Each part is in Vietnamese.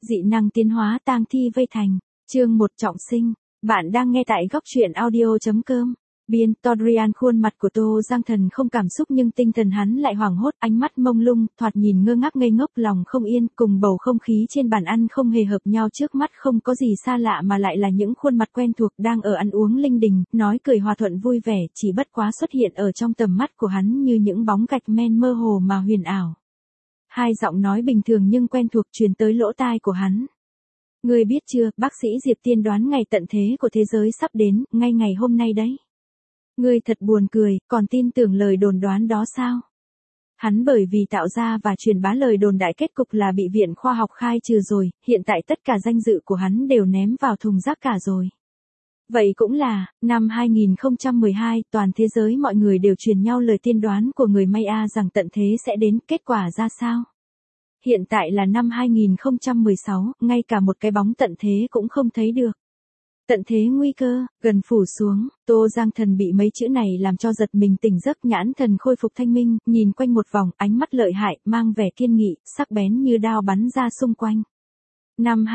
dị năng tiến hóa tang thi vây thành, chương 1 trọng sinh. Bạn đang nghe tại góc truyện audio.com. Biên Todrian. Khuôn mặt của Tô Giang Thần không cảm xúc nhưng tinh thần hắn lại hoảng hốt, ánh mắt mông lung, thoạt nhìn ngơ ngác ngây ngốc, lòng không yên, cùng bầu không khí trên bàn ăn không hề hợp nhau. Trước mắt không có gì xa lạ mà lại là những khuôn mặt quen thuộc đang ở ăn uống linh đình, nói cười hòa thuận vui vẻ, chỉ bất quá xuất hiện ở trong tầm mắt của hắn như những bóng gạch men mơ hồ mà huyền ảo. Hai giọng nói bình thường nhưng quen thuộc truyền tới lỗ tai của hắn. Ngươi biết chưa, bác sĩ Diệp tiên đoán ngày tận thế của thế giới sắp đến, ngay ngày hôm nay đấy. Ngươi thật buồn cười, còn tin tưởng lời đồn đoán đó sao? Hắn bởi vì tạo ra và truyền bá lời đồn đại kết cục là bị viện khoa học khai trừ rồi, hiện tại tất cả danh dự của hắn đều ném vào thùng rác cả rồi. Vậy cũng là, năm 2012, toàn thế giới mọi người đều truyền nhau lời tiên đoán của người Maya rằng tận thế sẽ đến, kết quả ra sao? Hiện tại là năm 2016, ngay cả một cái bóng tận thế cũng không thấy được. Tận thế nguy cơ, gần phủ xuống, Tô Giang Thần bị mấy chữ này làm cho giật mình tỉnh giấc, nhãn thần khôi phục thanh minh, nhìn quanh một vòng, ánh mắt lợi hại, mang vẻ kiên nghị, sắc bén như đao bắn ra xung quanh. Năm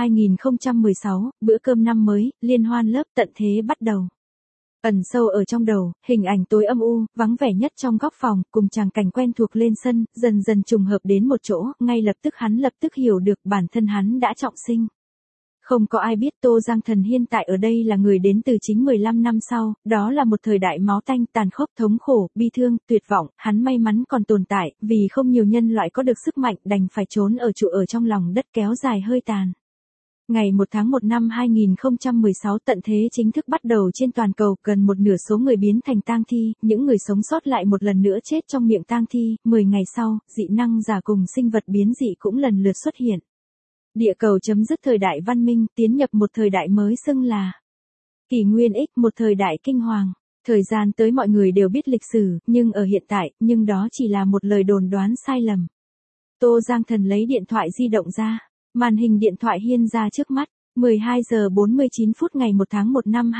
2016, bữa cơm năm mới, liên hoan lớp tận thế bắt đầu. Ẩn sâu ở trong đầu, hình ảnh tối âm u, vắng vẻ nhất trong góc phòng, cùng tràng cảnh quen thuộc lên sân, dần dần trùng hợp đến một chỗ, ngay lập tức hắn lập tức hiểu được bản thân hắn đã trọng sinh. Không có ai biết Tô Giang Thần hiện tại ở đây là người đến từ chính 15 năm sau, đó là một thời đại máu tanh, tàn khốc, thống khổ, bi thương, tuyệt vọng, hắn may mắn còn tồn tại, vì không nhiều nhân loại có được sức mạnh, đành phải trốn ở trụ ở trong lòng đất kéo dài hơi tàn. Ngày 1 tháng 1 năm 2016 tận thế chính thức bắt đầu trên toàn cầu, gần một nửa số người biến thành tang thi, những người sống sót lại một lần nữa chết trong miệng tang thi, 10 ngày sau, dị năng giả cùng sinh vật biến dị cũng lần lượt xuất hiện. Địa cầu chấm dứt thời đại văn minh, tiến nhập một thời đại mới xưng là Kỷ Nguyên X, một thời đại kinh hoàng. Thời gian tới mọi người đều biết lịch sử, nhưng ở hiện tại, nhưng đó chỉ là một lời đồn đoán sai lầm. Tô Giang Thần lấy điện thoại di động ra. Màn hình điện thoại hiên ra trước mắt, 12 giờ 49 phút ngày 1 tháng 1 năm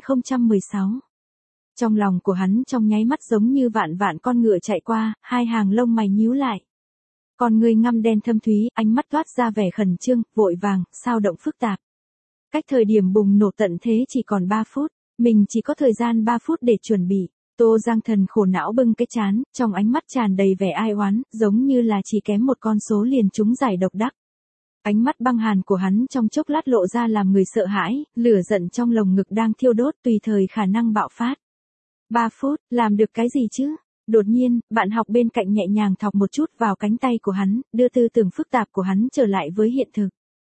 2016. Trong lòng của hắn trong nháy mắt giống như vạn vạn con ngựa chạy qua, hai hàng lông mày nhíu lại. Con người ngăm đen thâm thúy, ánh mắt toát ra vẻ khẩn trương, vội vàng, sao động phức tạp. Cách thời điểm bùng nổ tận thế chỉ còn 3 phút, mình chỉ có thời gian 3 phút để chuẩn bị. Tô Giang Thần khổ não bưng cái trán, trong ánh mắt tràn đầy vẻ ai oán, giống như là chỉ kém một con số liền trúng giải độc đắc. Ánh mắt băng hàn của hắn trong chốc lát lộ ra làm người sợ hãi, lửa giận trong lồng ngực đang thiêu đốt tùy thời khả năng bạo phát. 3 phút, làm được cái gì chứ? Đột nhiên, bạn học bên cạnh nhẹ nhàng thọc một chút vào cánh tay của hắn, đưa tư tưởng phức tạp của hắn trở lại với hiện thực.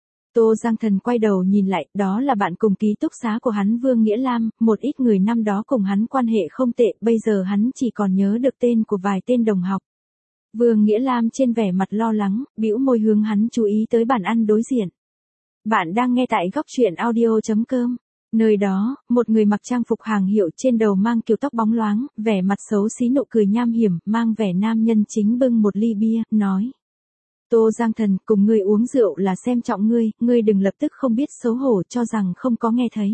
Tô Giang Thần quay đầu nhìn lại, đó là bạn cùng ký túc xá của hắn Vương Nghĩa Lam, một ít người năm đó cùng hắn quan hệ không tệ, bây giờ hắn chỉ còn nhớ được tên của vài tên đồng học. Vương Nghĩa Lam trên vẻ mặt lo lắng, bĩu môi hướng hắn chú ý tới bàn ăn đối diện. Bạn đang nghe tại góc truyện audio.com. Nơi đó, một người mặc trang phục hàng hiệu trên đầu mang kiều tóc bóng loáng, vẻ mặt xấu xí nụ cười nham hiểm, mang vẻ nam nhân chính bưng một ly bia, nói. Tô Giang Thần, cùng ngươi uống rượu là xem trọng ngươi đừng lập tức không biết xấu hổ cho rằng không có nghe thấy.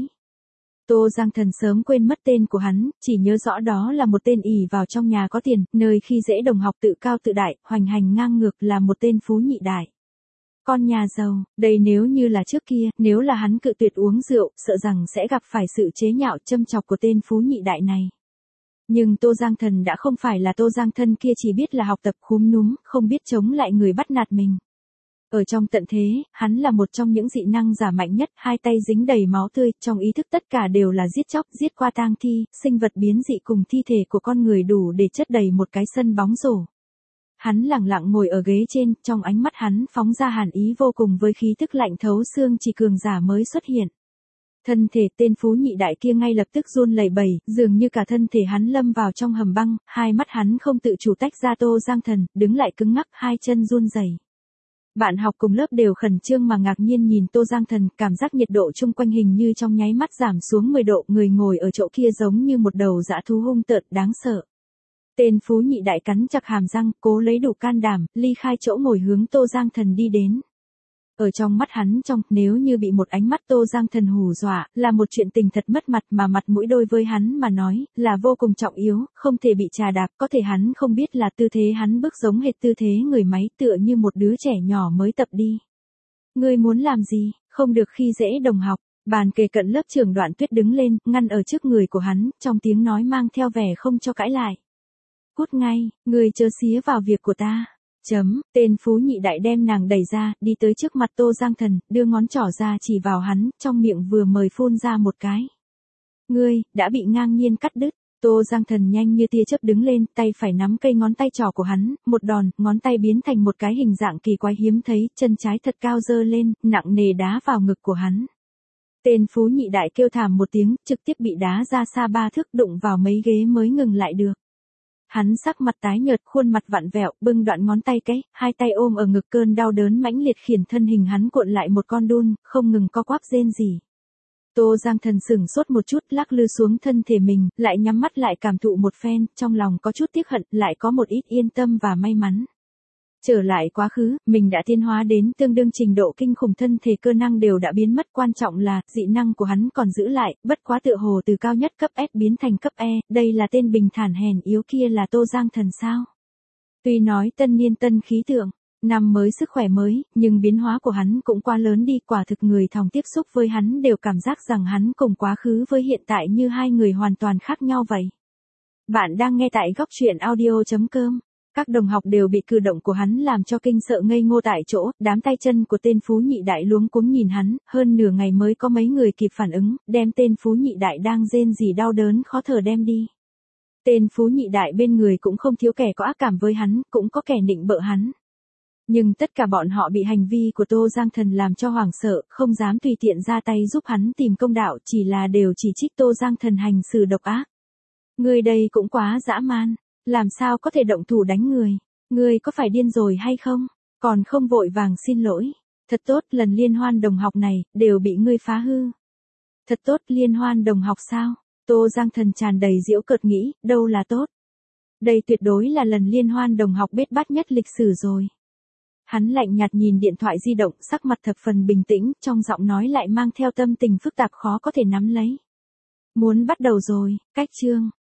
Tô Giang Thần sớm quên mất tên của hắn, chỉ nhớ rõ đó là một tên ỷ vào trong nhà có tiền, nơi khi dễ đồng học tự cao tự đại, hoành hành ngang ngược là một tên phú nhị đại. Con nhà giàu, đây nếu như là trước kia, nếu là hắn cự tuyệt uống rượu, sợ rằng sẽ gặp phải sự chế nhạo châm chọc của tên phú nhị đại này. Nhưng Tô Giang Thần đã không phải là Tô Giang Thân kia chỉ biết là học tập khúm núm, không biết chống lại người bắt nạt mình. Ở trong tận thế, hắn là một trong những dị năng giả mạnh nhất, hai tay dính đầy máu tươi, trong ý thức tất cả đều là giết chóc, giết qua tang thi, sinh vật biến dị cùng thi thể của con người đủ để chất đầy một cái sân bóng rổ. Hắn lặng lặng ngồi ở ghế trên, trong ánh mắt hắn phóng ra hàn ý vô cùng với khí tức lạnh thấu xương, chỉ cường giả mới xuất hiện. Thân thể tên phú nhị đại kia ngay lập tức run lẩy bẩy, dường như cả thân thể hắn lâm vào trong hầm băng, hai mắt hắn không tự chủ tách ra Tô Giang Thần, đứng lại cứng ngắc, hai chân run rẩy. Bạn học cùng lớp đều khẩn trương mà ngạc nhiên nhìn Tô Giang Thần, cảm giác nhiệt độ chung quanh hình như trong nháy mắt giảm xuống 10 độ, người ngồi ở chỗ kia giống như một đầu dã thú hung tợn đáng sợ. Tên phú nhị đại cắn chặt hàm răng, cố lấy đủ can đảm, ly khai chỗ ngồi hướng Tô Giang Thần đi đến. Ở trong mắt hắn nếu như bị một ánh mắt Tô Giang Thần hù dọa, là một chuyện tình thật mất mặt mà mặt mũi đôi với hắn mà nói, là vô cùng trọng yếu, không thể bị trà đạp, có thể hắn không biết là tư thế hắn bước giống hệt tư thế người máy tựa như một đứa trẻ nhỏ mới tập đi. Ngươi muốn làm gì, không được khi dễ đồng học. Bàn kề cận lớp trưởng Đoạn Tuyết đứng lên, ngăn ở trước người của hắn, trong tiếng nói mang theo vẻ không cho cãi lại. Cút ngay, ngươi chớ xía vào việc của ta. Tên Phú Nhị Đại đem nàng đẩy ra, đi tới trước mặt Tô Giang Thần, đưa ngón trỏ ra chỉ vào hắn, trong miệng vừa mời phun ra một cái. Ngươi, đã bị ngang nhiên cắt đứt. Tô Giang Thần nhanh như tia chớp đứng lên, tay phải nắm cây ngón tay trỏ của hắn, một đòn, ngón tay biến thành một cái hình dạng kỳ quái hiếm thấy, chân trái thật cao giơ lên, nặng nề đá vào ngực của hắn. Tên Phú Nhị Đại kêu thảm một tiếng, trực tiếp bị đá ra xa 3 thước, đụng vào mấy ghế mới ngừng lại được. Hắn sắc mặt tái nhợt, khuôn mặt vặn vẹo, bưng đoạn ngón tay cái, hai tay ôm ở ngực, cơn đau đớn mãnh liệt khiến thân hình hắn cuộn lại một con đun, không ngừng co quắp rên rỉ. Tô Giang Thần sửng sốt một chút, lắc lư xuống thân thể mình, lại nhắm mắt lại cảm thụ một phen, trong lòng có chút tiếc hận, lại có một ít yên tâm và may mắn. Trở lại quá khứ, mình đã tiến hóa đến tương đương trình độ kinh khủng, thân thể cơ năng đều đã biến mất, quan trọng là dị năng của hắn còn giữ lại, bất quá tựa hồ từ cao nhất cấp S biến thành cấp E, đây là tên bình thản hèn yếu kia là Tô Giang Thần sao? Tuy nói tân niên tân khí tượng, năm mới sức khỏe mới, nhưng biến hóa của hắn cũng quá lớn đi, quả thực người thòng tiếp xúc với hắn đều cảm giác rằng hắn cùng quá khứ với hiện tại như hai người hoàn toàn khác nhau vậy. Bạn đang nghe tại góc truyện audio.com. Các đồng học đều bị cử động của hắn làm cho kinh sợ ngây ngô tại chỗ, đám tay chân của tên Phú Nhị Đại luống cuống nhìn hắn, hơn nửa ngày mới có mấy người kịp phản ứng, đem tên Phú Nhị Đại đang rên rỉ đau đớn khó thở đem đi. Tên Phú Nhị Đại bên người cũng không thiếu kẻ có ác cảm với hắn, cũng có kẻ nịnh bợ hắn. Nhưng tất cả bọn họ bị hành vi của Tô Giang Thần làm cho hoảng sợ, không dám tùy tiện ra tay giúp hắn tìm công đạo, chỉ là đều chỉ trích Tô Giang Thần hành xử độc ác. Người đây cũng quá dã man. Làm sao có thể động thủ đánh người? Ngươi có phải điên rồi hay không? Còn không vội vàng xin lỗi. Thật tốt, lần liên hoan đồng học này, đều bị ngươi phá hư. Thật tốt, liên hoan đồng học sao? Tô Giang Thần tràn đầy giễu cợt nghĩ, đâu là tốt. Đây tuyệt đối là lần liên hoan đồng học bết bát nhất lịch sử rồi. Hắn lạnh nhạt nhìn điện thoại di động, sắc mặt thập phần bình tĩnh, trong giọng nói lại mang theo tâm tình phức tạp khó có thể nắm lấy. Muốn bắt đầu rồi, cách chương.